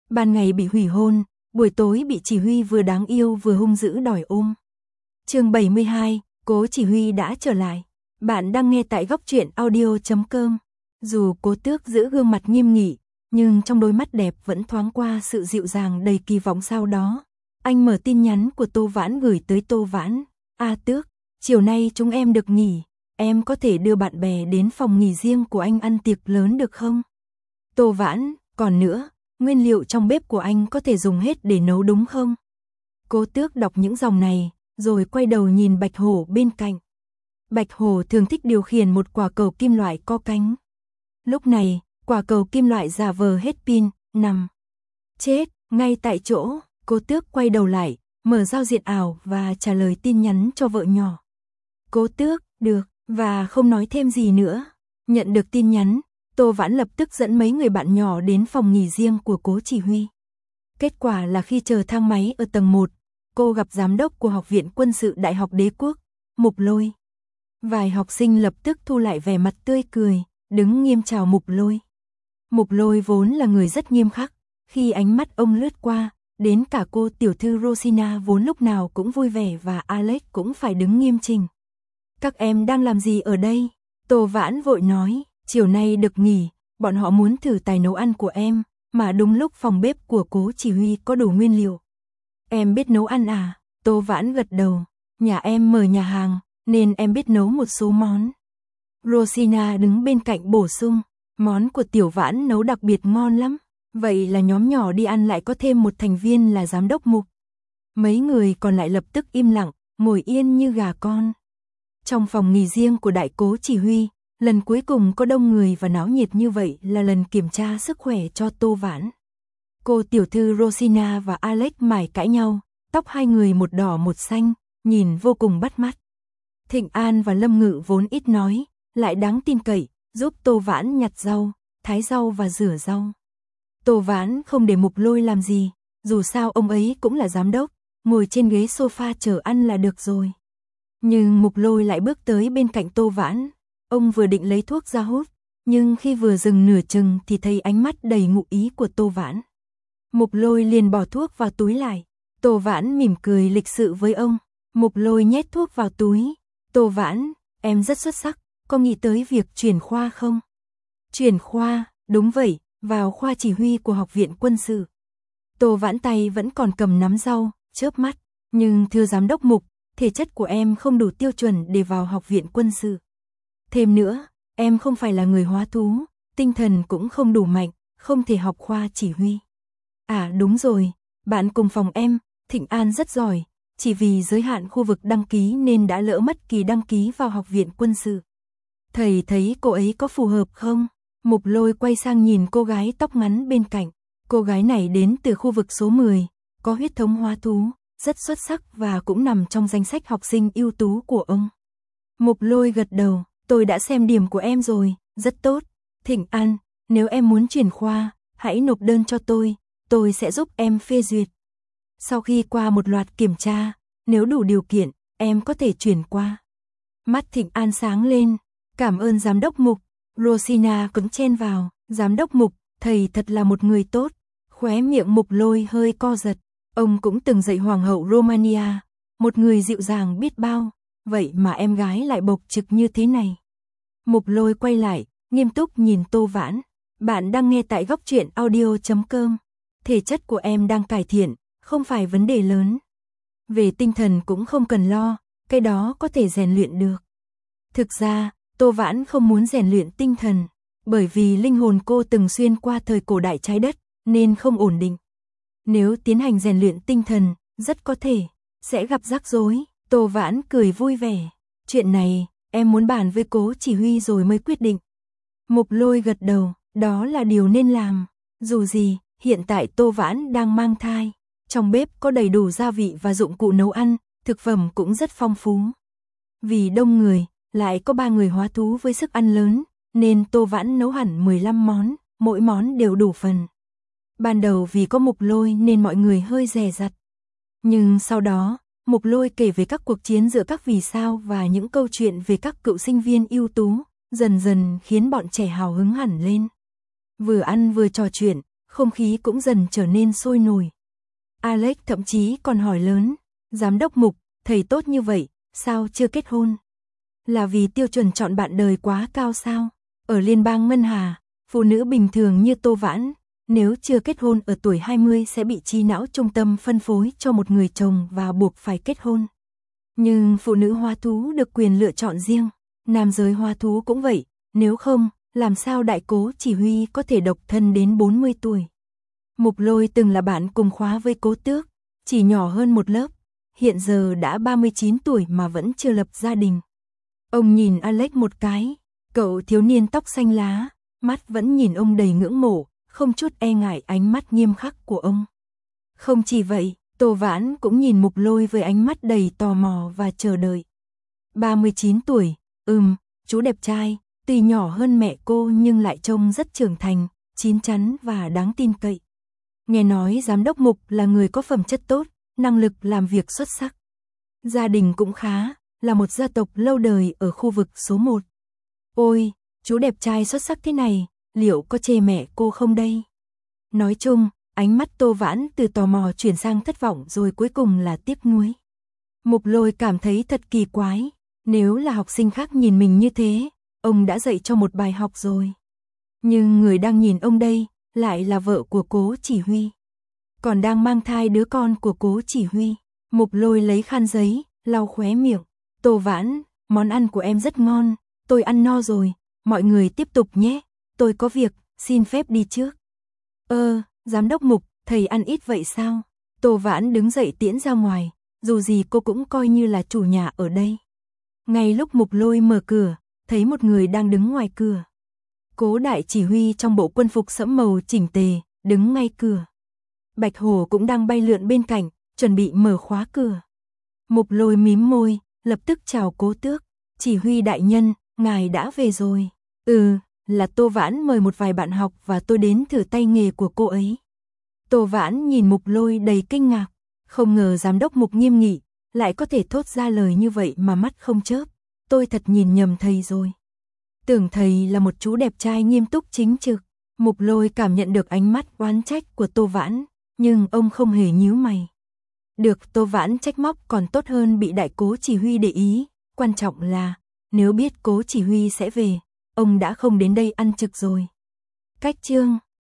Ban ngày bị hủy hôn, buổi tối bị chỉ huy vừa đáng yêu vừa hung dữ đòi ôm. Chương 72, Cố Chỉ Huy đã trở lại. Bạn đang nghe tại góc truyện audio.com. Dù Cố Tước giữ gương mặt nghiêm nghị, nhưng trong đôi mắt đẹp vẫn thoáng qua sự dịu dàng đầy kỳ vọng. Sau đó, anh mở tin nhắn của Tô Vãn gửi tới Tô Vãn. Tước, chiều nay chúng em được nghỉ, em có thể đưa bạn bè đến phòng nghỉ riêng của anh ăn tiệc lớn được không? Tô Vãn, còn nữa, nguyên liệu trong bếp của anh có thể dùng hết để nấu đúng không? Cố Tước đọc những dòng này, rồi quay đầu nhìn Bạch Hổ bên cạnh. Bạch Hổ thường thích điều khiển một quả cầu kim loại có cánh. Lúc này, quả cầu kim loại giả vờ hết pin, nằm chết ngay tại chỗ. Cố Tước quay đầu lại, mở giao diện ảo và trả lời tin nhắn cho vợ nhỏ. Cố Tước, được, và không nói thêm gì nữa. Nhận được tin nhắn, Tô Vãn lập tức dẫn mấy người bạn nhỏ đến phòng nghỉ riêng của Cố Chỉ Huy. Kết quả là khi chờ thang máy ở tầng 1, cô gặp giám đốc của Học viện Quân sự Đại học Đế quốc, Mục Lôi. Vài học sinh lập tức thu lại vẻ mặt tươi cười, đứng nghiêm chào Mục Lôi. Mục Lôi vốn là người rất nghiêm khắc, khi ánh mắt ông lướt qua, đến cả cô tiểu thư Rosina vốn lúc nào cũng vui vẻ và Alex cũng phải đứng nghiêm chỉnh. Các em đang làm gì ở đây? Tô Vãn vội nói, chiều nay được nghỉ, bọn họ muốn thử tài nấu ăn của em, mà đúng lúc phòng bếp của Cố Chỉ Huy có đủ nguyên liệu. Em biết nấu ăn à? Tô Vãn gật đầu, nhà em mở nhà hàng, nên em biết nấu một số món. Rosina đứng bên cạnh bổ sung, món của Tiểu Vãn nấu đặc biệt ngon lắm. Vậy là nhóm nhỏ đi ăn lại có thêm một thành viên là giám đốc Mục. Mấy người còn lại lập tức im lặng, ngồi yên như gà con. Trong phòng nghỉ riêng của Đại Cố Chỉ Huy, lần cuối cùng có đông người và náo nhiệt như vậy là lần kiểm tra sức khỏe cho Tô Vãn. Cô tiểu thư Rosina và Alex mải cãi nhau, tóc hai người một đỏ một xanh, nhìn vô cùng bắt mắt. Thịnh An và Lâm Ngự vốn ít nói, lại đáng tin cậy, giúp Tô Vãn nhặt rau, thái rau và rửa rau. Tô Vãn không để Mục Lôi làm gì, dù sao ông ấy cũng là giám đốc, ngồi trên ghế sofa chờ ăn là được rồi. Nhưng Mục Lôi lại bước tới bên cạnh Tô Vãn, ông vừa định lấy thuốc ra hút, nhưng khi vừa dừng nửa chừng thì thấy ánh mắt đầy ngụ ý của Tô Vãn. Mục Lôi liền bỏ thuốc vào túi lại, Tô Vãn mỉm cười lịch sự với ông, Mục Lôi nhét thuốc vào túi. Tô Vãn, em rất xuất sắc, có nghĩ tới việc chuyển khoa không? Chuyển khoa, đúng vậy. Vào khoa chỉ huy của Học viện Quân sự. Tô Vãn tay vẫn còn cầm nắm rau, chớp mắt, nhưng thưa giám đốc Mục, thể chất của em không đủ tiêu chuẩn để vào Học viện Quân sự. Thêm nữa, em không phải là người hóa thú, tinh thần cũng không đủ mạnh, không thể học khoa chỉ huy. À đúng rồi, bạn cùng phòng em, Thịnh An rất giỏi, chỉ vì giới hạn khu vực đăng ký nên đã lỡ mất kỳ đăng ký vào Học viện Quân sự. Thầy thấy cô ấy có phù hợp không? Mục Lôi quay sang nhìn cô gái tóc ngắn bên cạnh. Cô gái này đến từ khu vực số 10, có huyết thống hóa thú, rất xuất sắc và cũng nằm trong danh sách học sinh ưu tú của ông. Mục Lôi gật đầu, tôi đã xem điểm của em rồi, rất tốt. Thịnh An, nếu em muốn chuyển khoa, hãy nộp đơn cho tôi sẽ giúp em phê duyệt. Sau khi qua một loạt kiểm tra, nếu đủ điều kiện, em có thể chuyển qua. Mắt Thịnh An sáng lên, cảm ơn giám đốc Mục. Rosina cũng chen vào, giám đốc Mục, thầy thật là một người tốt. Khóe miệng Mục Lôi hơi co giật, ông cũng từng dạy Hoàng hậu Romania, một người dịu dàng biết bao, vậy mà em gái lại bộc trực như thế này. Mục Lôi quay lại, nghiêm túc nhìn Tô Vãn, bạn đang nghe tại góc truyện audio.com. Thể chất của em đang cải thiện, không phải vấn đề lớn. Về tinh thần cũng không cần lo, cái đó có thể rèn luyện được. Thực ra, Tô Vãn không muốn rèn luyện tinh thần, bởi vì linh hồn cô từng xuyên qua thời cổ đại trái đất, nên không ổn định. Nếu tiến hành rèn luyện tinh thần, rất có thể sẽ gặp rắc rối. Tô Vãn cười vui vẻ, chuyện này em muốn bàn với Cố Chỉ Huy rồi mới quyết định. Mục Lôi gật đầu, đó là điều nên làm. Dù gì, hiện tại Tô Vãn đang mang thai, trong bếp có đầy đủ gia vị và dụng cụ nấu ăn, thực phẩm cũng rất phong phú. Vì đông người, lại có 3 người hóa thú với sức ăn lớn, nên Tô Vãn nấu hẳn 15 món, mỗi món đều đủ phần. Ban đầu vì có Mục Lôi nên mọi người hơi dè dặt. Nhưng sau đó, Mục Lôi kể về các cuộc chiến giữa các vì sao và những câu chuyện về các cựu sinh viên ưu tú, dần dần khiến bọn trẻ hào hứng hẳn lên. Vừa ăn vừa trò chuyện, không khí cũng dần trở nên sôi nổi. Alex thậm chí còn hỏi lớn, giám đốc Mục, thầy tốt như vậy, sao chưa kết hôn? Là vì tiêu chuẩn chọn bạn đời quá cao sao? Ở Liên bang Ngân Hà, phụ nữ bình thường như Tô Vãn, nếu chưa kết hôn ở tuổi 20 sẽ bị trí não trung tâm phân phối cho một người chồng và buộc phải kết hôn. Nhưng phụ nữ hoa thú được quyền lựa chọn riêng, nam giới hoa thú cũng vậy, nếu không, làm sao đại cố chỉ huy có thể độc thân đến 40 tuổi. Mục Lôi từng là bạn cùng khóa với Cố Tước, chỉ nhỏ hơn một lớp, hiện giờ đã 39 tuổi mà vẫn chưa lập gia đình. Ông nhìn Alex một cái, cậu thiếu niên tóc xanh lá, mắt vẫn nhìn ông đầy ngưỡng mộ, không chút e ngại ánh mắt nghiêm khắc của ông. Không chỉ vậy, Tô Vãn cũng nhìn Mục Lôi với ánh mắt đầy tò mò và chờ đợi. 39 tuổi, chú đẹp trai, tuy nhỏ hơn mẹ cô nhưng lại trông rất trưởng thành, chín chắn và đáng tin cậy. Nghe nói giám đốc Mục là người có phẩm chất tốt, năng lực làm việc xuất sắc. Gia đình cũng khá, là một gia tộc lâu đời ở khu vực số 1. Ôi, chú đẹp trai xuất sắc thế này, liệu có chê mẹ cô không đây? Nói chung, ánh mắt Tô Vãn từ tò mò chuyển sang thất vọng rồi cuối cùng là tiếc nuối. Mục Lôi cảm thấy thật kỳ quái, nếu là học sinh khác nhìn mình như thế, ông đã dạy cho một bài học rồi. Nhưng người đang nhìn ông đây, lại là vợ của Cố Chỉ Huy. Còn đang mang thai đứa con của Cố Chỉ Huy. Mục Lôi lấy khăn giấy, lau khóe miệng. Tô Vãn, món ăn của em rất ngon, tôi ăn no rồi, mọi người tiếp tục nhé, tôi có việc, xin phép đi trước. Giám đốc Mục, thầy ăn ít vậy sao? Tô Vãn đứng dậy tiễn ra ngoài, dù gì cô cũng coi như là chủ nhà ở đây. Ngay lúc Mục Lôi mở cửa, thấy một người đang đứng ngoài cửa. Cố đại chỉ huy trong bộ quân phục sẫm màu chỉnh tề, đứng ngay cửa. Bạch hổ cũng đang bay lượn bên cạnh, chuẩn bị mở khóa cửa. Mục Lôi mím môi, lập tức chào Cố Tước. Chỉ huy đại nhân, ngài đã về rồi. Là Tô Vãn mời một vài bạn học và tôi đến thử tay nghề của cô ấy. Tô Vãn nhìn Mục Lôi đầy kinh ngạc, không ngờ giám đốc Mục nghiêm nghị, lại có thể thốt ra lời như vậy mà mắt không chớp. Tôi thật nhìn nhầm thầy rồi. Tưởng thầy là một chú đẹp trai nghiêm túc chính trực. Mục Lôi cảm nhận được ánh mắt oán trách của Tô Vãn, nhưng ông không hề nhíu mày. Được Tô Vãn trách móc còn tốt hơn bị đại cố chỉ huy để ý, quan trọng là, nếu biết cố chỉ huy sẽ về, ông đã không đến đây ăn trực rồi. Cách chương